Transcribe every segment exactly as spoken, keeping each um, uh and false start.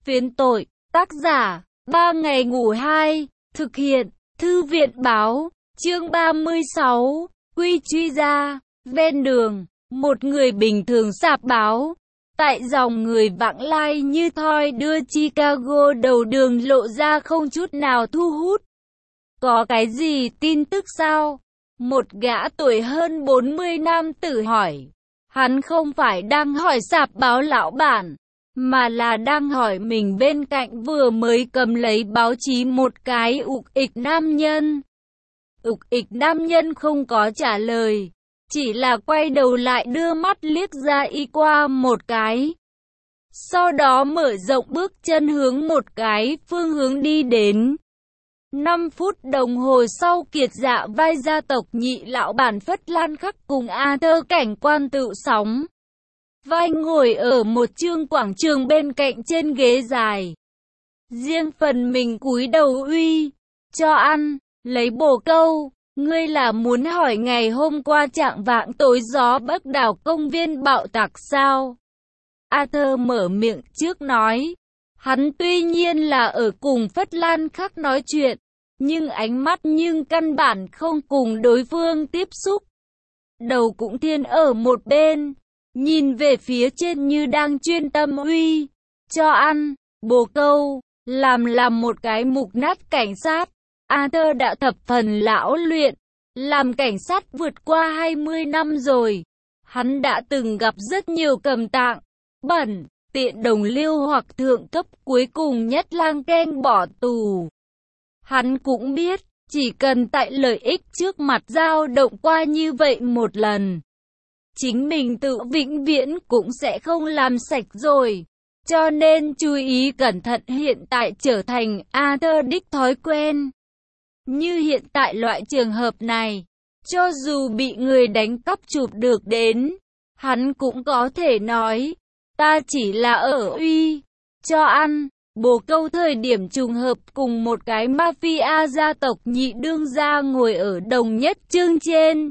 Phiến tội, tác giả, ba ngày ngủ hai, thực hiện, thư viện báo, chương ba mươi sáu, quy truy ra, ven đường, một người bình thường sạp báo, tại dòng người vãng lai như thoi đưa Chicago đầu đường lộ ra không chút nào thu hút. Có cái gì tin tức sao? Một gã tuổi hơn bốn mươi nam tử hỏi. Hắn không phải đang hỏi sạp báo lão bản, mà là đang hỏi mình bên cạnh vừa mới cầm lấy báo chí một cái ục ịch nam nhân. Ục ịch nam nhân không có trả lời, chỉ là quay đầu lại đưa mắt liếc ra y qua một cái. Sau đó mở rộng bước chân hướng một cái phương hướng đi đến. Năm phút đồng hồ sau, kiệt dạ vai gia tộc nhị lão bản Phất Lan Khắc cùng Arthur cảnh quan tự sóng vai ngồi ở một trương quảng trường bên cạnh trên ghế dài. Riêng phần mình cúi đầu uy, cho ăn, lấy bồ câu. Ngươi là muốn hỏi ngày hôm qua trạng vạng tối gió Bắc đảo công viên bạo tạc sao? Arthur mở miệng trước nói. Hắn tuy nhiên là ở cùng Phất Lan Khắc nói chuyện, nhưng ánh mắt nhưng căn bản không cùng đối phương tiếp xúc. Đầu cũng thiên ở một bên, nhìn về phía trên như đang chuyên tâm uy, cho ăn, bồ câu, làm làm một cái mục nát cảnh sát. Arthur đã thập phần lão luyện, làm cảnh sát vượt qua hai mươi năm rồi. Hắn đã từng gặp rất nhiều cầm tạng, bẩn, tiện đồng liêu hoặc thượng cấp, cuối cùng nhất lang keng bỏ tù. Hắn cũng biết, chỉ cần tại lợi ích trước mặt dao động qua như vậy một lần, chính mình tự vĩnh viễn cũng sẽ không làm sạch rồi. Cho nên chú ý cẩn thận hiện tại trở thành Arthur đích thói quen. Như hiện tại loại trường hợp này, cho dù bị người đánh cắp chụp được đến, hắn cũng có thể nói, ta chỉ là ở uy, cho ăn, bồ câu. Thời điểm trùng hợp cùng một cái mafia gia tộc nhị đương gia ngồi ở đồng nhất chương trên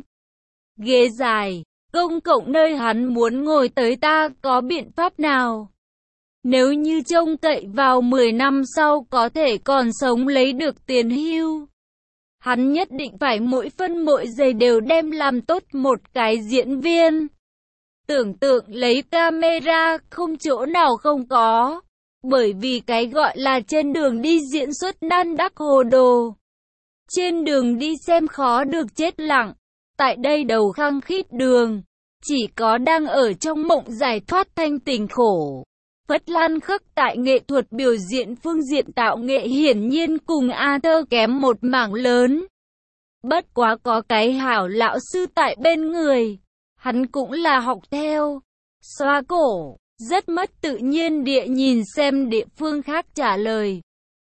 ghế dài, công cộng nơi hắn muốn ngồi tới. Ta có biện pháp nào? Nếu như trông cậy vào mười năm sau có thể còn sống lấy được tiền hưu, hắn nhất định phải mỗi phân mỗi giây đều đem làm tốt một cái diễn viên. Tưởng tượng lấy camera không chỗ nào không có, bởi vì cái gọi là trên đường đi diễn xuất đan đắc hồ đồ. Trên đường đi xem khó được chết lặng, tại đây đầu khăng khít đường, chỉ có đang ở trong mộng giải thoát thanh tình khổ. Phất Lan Khắc tại nghệ thuật biểu diễn phương diện tạo nghệ hiển nhiên cùng Arthur kém một mảng lớn. Bất quá có cái hảo lão sư tại bên người, hắn cũng là học theo. Xoa cổ, rất mất tự nhiên địa nhìn xem địa phương khác trả lời.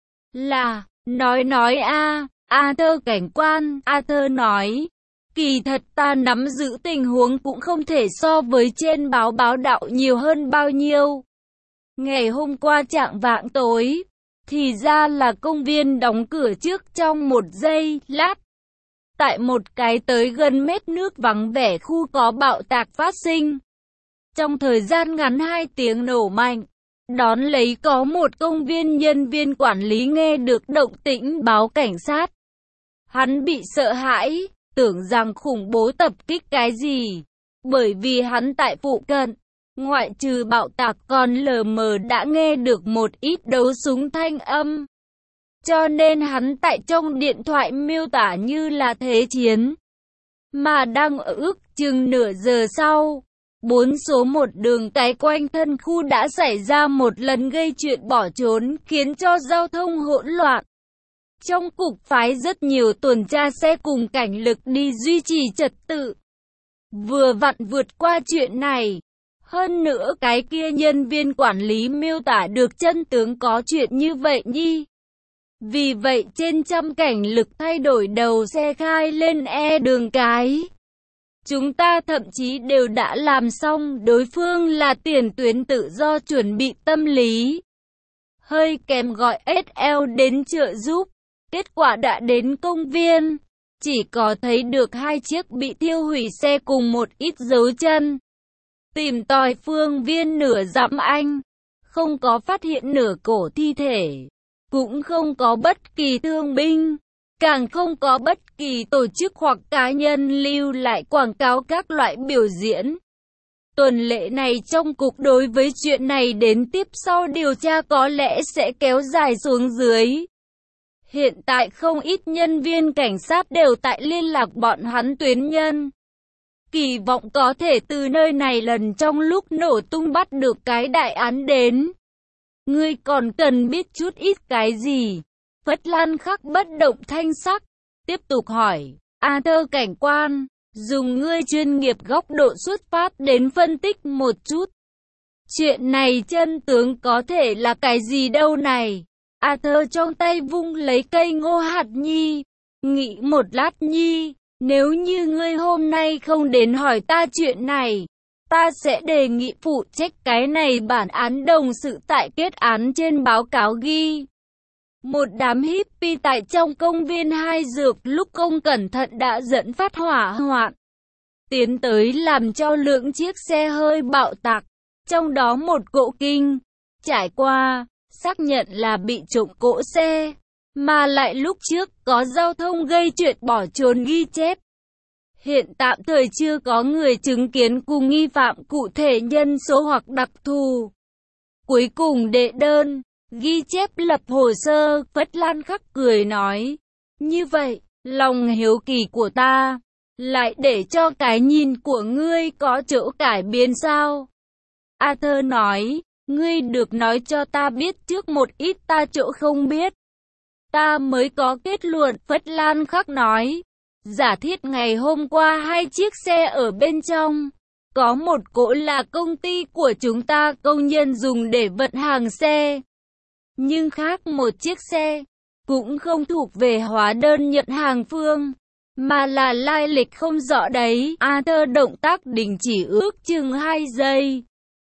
Là, nói nói a, Arthur cảnh quan. Arthur nói, kỳ thật ta nắm giữ tình huống cũng không thể so với trên báo báo đạo nhiều hơn bao nhiêu. Ngày hôm qua trạng vạng tối, thì ra là công viên đóng cửa trước trong một giây lát. Tại một cái tới gần mét nước vắng vẻ khu có bạo tạc phát sinh. Trong thời gian ngắn hai tiếng nổ mạnh, đón lấy có một công viên nhân viên quản lý nghe được động tĩnh báo cảnh sát. Hắn bị sợ hãi, tưởng rằng khủng bố tập kích cái gì, bởi vì hắn tại phụ cận, ngoại trừ bạo tạc còn lờ mờ đã nghe được một ít đấu súng thanh âm. Cho nên hắn tại trong điện thoại miêu tả như là thế chiến. Mà đang ở ước chừng nửa giờ sau, bốn số một đường cái quanh thân khu đã xảy ra một lần gây chuyện bỏ trốn, khiến cho giao thông hỗn loạn. Trong cục phái rất nhiều tuần tra xe cùng cảnh lực đi duy trì trật tự. Vừa vặn vượt qua chuyện này. Hơn nữa cái kia nhân viên quản lý miêu tả được chân tướng có chuyện như vậy nhi. Vì vậy trên trăm cảnh lực thay đổi đầu xe khai lên e đường cái. Chúng ta thậm chí đều đã làm xong, đối phương là tiền tuyến tự do chuẩn bị tâm lý. Hơi kém gọi ét lờ đến trợ giúp. Kết quả đã đến công viên, chỉ có thấy được hai chiếc bị thiêu hủy xe cùng một ít dấu chân. Tìm tòi phương viên nửa dặm anh, không có phát hiện nửa cổ thi thể, cũng không có bất kỳ thương binh, càng không có bất kỳ tổ chức hoặc cá nhân lưu lại quảng cáo các loại biểu diễn. Tuần lễ này trong cục đối với chuyện này đến tiếp sau điều tra có lẽ sẽ kéo dài xuống dưới. Hiện tại không ít nhân viên cảnh sát đều tại liên lạc bọn hắn tuyến nhân. Kỳ vọng có thể từ nơi này lần trong lúc nổ tung bắt được cái đại án đến. Ngươi còn cần biết chút ít cái gì? Phất Lan Khắc bất động thanh sắc, tiếp tục hỏi, Arthur cảnh quan, dùng ngươi chuyên nghiệp góc độ xuất phát đến phân tích một chút. Chuyện này chân tướng có thể là cái gì đâu này? Arthur trong tay vung lấy cây ngô hạt nhi, nghĩ một lát nhi, nếu như ngươi hôm nay không đến hỏi ta chuyện này, ta sẽ đề nghị phụ trách cái này bản án đồng sự tại kết án trên báo cáo ghi. Một đám hippie tại trong công viên hai dược lúc không cẩn thận đã dẫn phát hỏa hoạn, tiến tới làm cho lượng chiếc xe hơi bạo tạc, trong đó một cỗ kinh, trải qua, xác nhận là bị trộm cỗ xe, mà lại lúc trước có giao thông gây chuyện bỏ trốn ghi chép. Hiện tạm thời chưa có người chứng kiến cùng nghi phạm cụ thể nhân số hoặc đặc thù. Cuối cùng đệ đơn, ghi chép lập hồ sơ, Phất Lan Khắc cười nói. Như vậy, lòng hiếu kỳ của ta, lại để cho cái nhìn của ngươi có chỗ cải biến sao? Arthur nói, ngươi được nói cho ta biết trước một ít ta chỗ không biết. Ta mới có kết luận, Phất Lan Khắc nói. Giả thiết ngày hôm qua hai chiếc xe ở bên trong, có một cỗ là công ty của chúng ta công nhân dùng để vận hàng xe. Nhưng khác một chiếc xe, cũng không thuộc về hóa đơn nhận hàng phương, mà là lai lịch không rõ đấy. Arthur động tác đình chỉ ước chừng hai giây.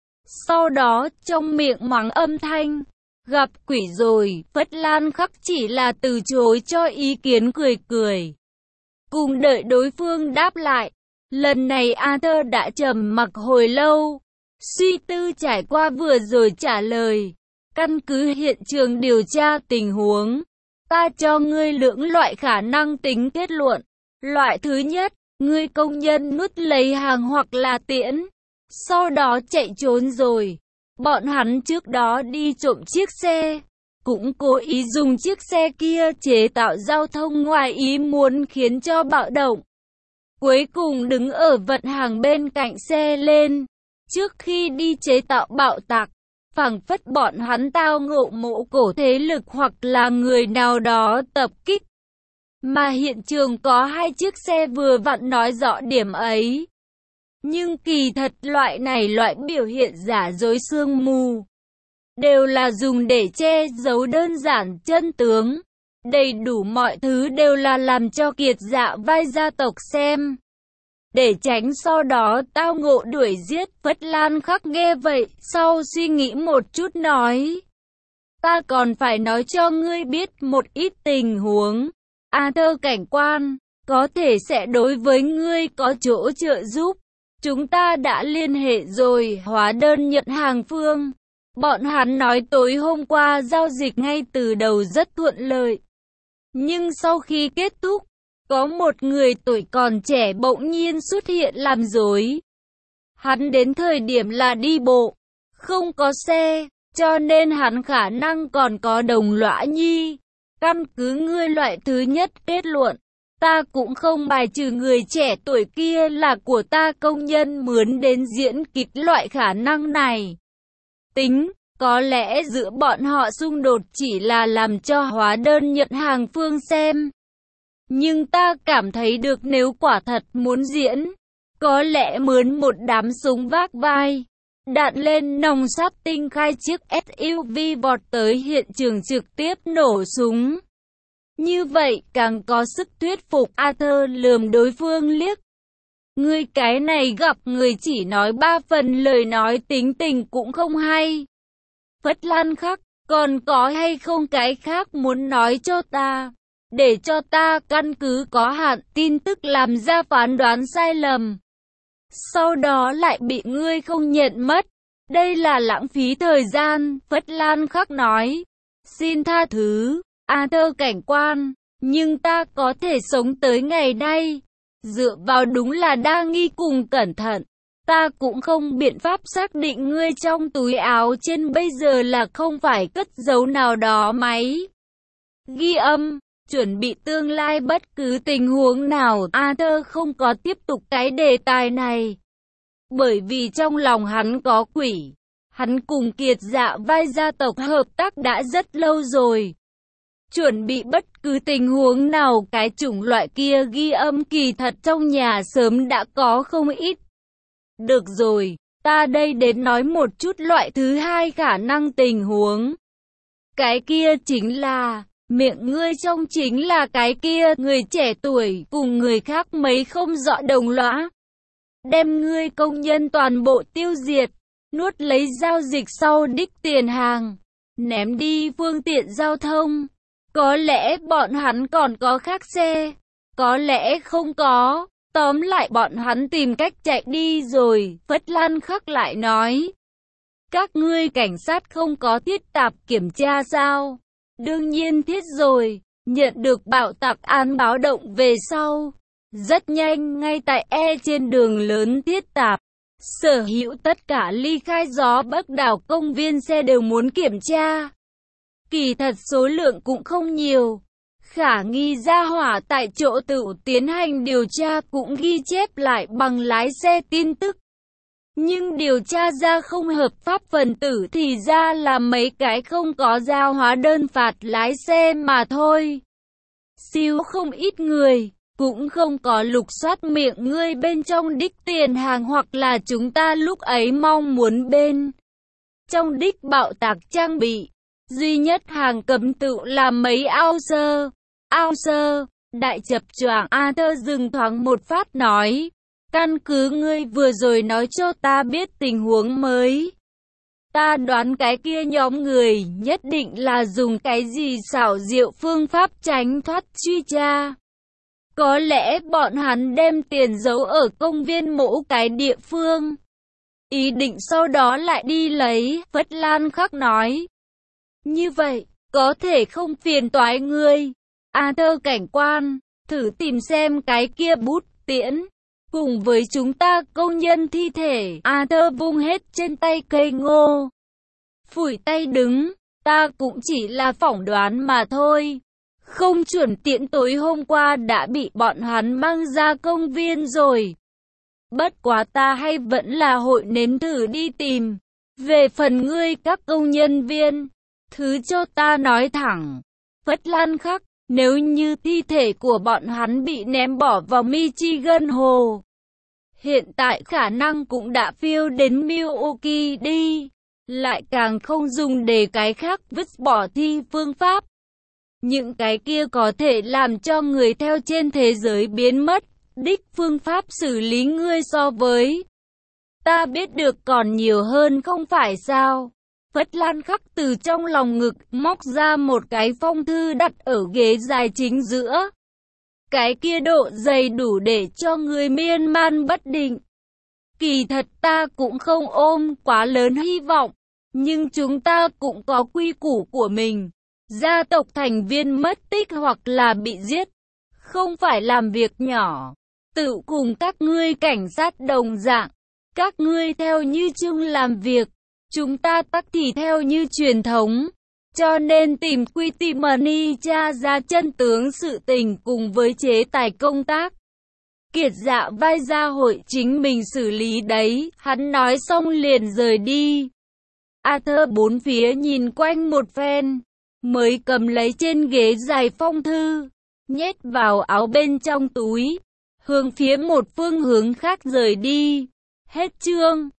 Sau đó trong miệng mắng âm thanh, gặp quỷ rồi, Phất Lan Khắc chỉ là từ chối cho ý kiến cười cười. Cùng đợi đối phương đáp lại, lần này Arthur đã trầm mặc hồi lâu, suy tư trải qua vừa rồi trả lời. Căn cứ hiện trường điều tra tình huống, ta cho ngươi lưỡng loại khả năng tính kết luận. Loại thứ nhất, ngươi công nhân nuốt lấy hàng hoặc là tiễn, sau đó chạy trốn rồi. Bọn hắn trước đó đi trộm chiếc xe, cũng cố ý dùng chiếc xe kia chế tạo giao thông ngoài ý muốn khiến cho bạo động. Cuối cùng đứng ở vận hàng bên cạnh xe lên, trước khi đi chế tạo bạo tạc, phảng phất bọn hắn tao ngộ mộ cổ thế lực hoặc là người nào đó tập kích. Mà hiện trường có hai chiếc xe vừa vặn nói rõ điểm ấy. Nhưng kỳ thật loại này loại biểu hiện giả dối sương mù, đều là dùng để che giấu đơn giản chân tướng. Đầy đủ mọi thứ đều là làm cho kiệt dạ vai gia tộc xem, để tránh sau đó tao ngộ đuổi giết. Phất Lan Khắc nghe vậy, sau suy nghĩ một chút nói. Ta còn phải nói cho ngươi biết một ít tình huống. Arthur cảnh quan, có thể sẽ đối với ngươi có chỗ trợ giúp. Chúng ta đã liên hệ rồi, hóa đơn nhận hàng phương. Bọn hắn nói tối hôm qua giao dịch ngay từ đầu rất thuận lợi. Nhưng sau khi kết thúc, có một người tuổi còn trẻ bỗng nhiên xuất hiện làm rối. Hắn đến thời điểm là đi bộ, không có xe, cho nên hắn khả năng còn có đồng lõa nhi. Căn cứ ngươi loại thứ nhất kết luận, ta cũng không bài trừ người trẻ tuổi kia là của ta công nhân mướn đến diễn kịch loại khả năng này. Tính, có lẽ giữa bọn họ xung đột chỉ là làm cho hóa đơn nhận hàng phương xem. Nhưng ta cảm thấy được nếu quả thật muốn diễn, có lẽ mướn một đám súng vác vai, đạn lên nòng sáp tinh khai chiếc ét u vê vọt tới hiện trường trực tiếp nổ súng. Như vậy càng có sức thuyết phục. Arthur lườm đối phương liếc. Ngươi cái này gặp người chỉ nói ba phần lời nói, tính tình cũng không hay. Phất Lan Khắc, còn có hay không cái khác muốn nói cho ta, để cho ta căn cứ có hạn tin tức làm ra phán đoán sai lầm, sau đó lại bị ngươi không nhận mất. Đây là lãng phí thời gian, Phất Lan Khắc nói. Xin tha thứ, Arthur cảnh quan, nhưng ta có thể sống tới ngày nay. Dựa vào đúng là đa nghi cùng cẩn thận. Ta cũng không biện pháp xác định ngươi trong túi áo trên bây giờ là không phải cất giấu nào đó máy ghi âm, chuẩn bị tương lai bất cứ tình huống nào. Arthur không có tiếp tục cái đề tài này, bởi vì trong lòng hắn có quỷ. Hắn cùng Kiệt Dạ vai gia tộc hợp tác đã rất lâu rồi. Chuẩn bị bất cứ tình huống nào, cái chủng loại kia ghi âm kỳ thật trong nhà sớm đã có không ít. Được rồi, ta đây đến nói một chút loại thứ hai khả năng tình huống. Cái kia chính là, miệng ngươi trong chính là cái kia, người trẻ tuổi cùng người khác mấy không rõ đồng lõa. Đem ngươi công nhân toàn bộ tiêu diệt, nuốt lấy giao dịch sau đích tiền hàng, ném đi phương tiện giao thông. Có lẽ bọn hắn còn có khác xe, có lẽ không có. Tóm lại bọn hắn tìm cách chạy đi rồi. Phất Lan Khắc lại nói. Các ngươi cảnh sát không có thiết tạp kiểm tra sao? Đương nhiên thiết rồi. Nhận được bạo tạc án báo động về sau. Rất nhanh, ngay tại E trên đường lớn thiết tạp. Sở hữu tất cả ly khai gió Bắc đảo công viên xe đều muốn kiểm tra. Kỳ thật số lượng cũng không nhiều. Khả nghi gia hỏa tại chỗ tự tiến hành điều tra cũng ghi chép lại bằng lái xe tin tức. Nhưng điều tra ra không hợp pháp phần tử thì ra là mấy cái không có giao hóa đơn phạt lái xe mà thôi. Siêu không ít người, cũng không có lục soát miệng ngươi bên trong đích tiền hàng hoặc là chúng ta lúc ấy mong muốn bên trong đích bạo tạc trang bị. Duy nhất hàng cấm tự là mấy ao sơ. Ao sơ, đại chập choạng. Arthur dừng thoáng một phát nói. Căn cứ ngươi vừa rồi nói cho ta biết tình huống mới. Ta đoán cái kia nhóm người nhất định là dùng cái gì xảo diệu phương pháp tránh thoát truy tra. Có lẽ bọn hắn đem tiền giấu ở công viên某cái địa phương. Ý định sau đó lại đi lấy, Phất Lan Khắc nói. Như vậy, có thể không phiền toái ngươi. Arthur cảnh quan, thử tìm xem cái kia bút tiễn. Cùng với chúng ta công nhân thi thể. Arthur vung hết trên tay cây ngô. Phủi tay đứng, ta cũng chỉ là phỏng đoán mà thôi. Không chuẩn tiễn tối hôm qua đã bị bọn hắn mang ra công viên rồi. Bất quá ta hay vẫn là hội nếm thử đi tìm. Về phần ngươi các công nhân viên, thứ cho ta nói thẳng. Phất Lan Khắc, nếu như thi thể của bọn hắn bị ném bỏ vào Michigan Hồ, hiện tại khả năng cũng đã phiêu đến Milwaukee đi. Lại càng không dùng để cái khác vứt bỏ thi phương pháp. Những cái kia có thể làm cho người theo trên thế giới biến mất. Đích phương pháp xử lý ngươi so với ta biết được còn nhiều hơn không phải sao? Phất Lan Khắc từ trong lòng ngực móc ra một cái phong thư đặt ở ghế dài chính giữa. Cái kia độ dày đủ để cho người miên man bất định. Kỳ thật ta cũng không ôm quá lớn hy vọng, nhưng chúng ta cũng có quy củ của mình. Gia tộc thành viên mất tích hoặc là bị giết, không phải làm việc nhỏ. Tự cùng các ngươi cảnh sát đồng dạng, các ngươi theo như chung làm việc, chúng ta tắc thì theo như truyền thống. Cho nên tìm quy tìm money tra ra chân tướng sự tình cùng với chế tài công tác. Kiệt Dạ vai ra hội chính mình xử lý đấy, hắn nói xong liền rời đi. Arthur bốn phía nhìn quanh một phen, mới cầm lấy trên ghế dài phong thư, nhét vào áo bên trong túi, hướng phía một phương hướng khác rời đi. Hết chương.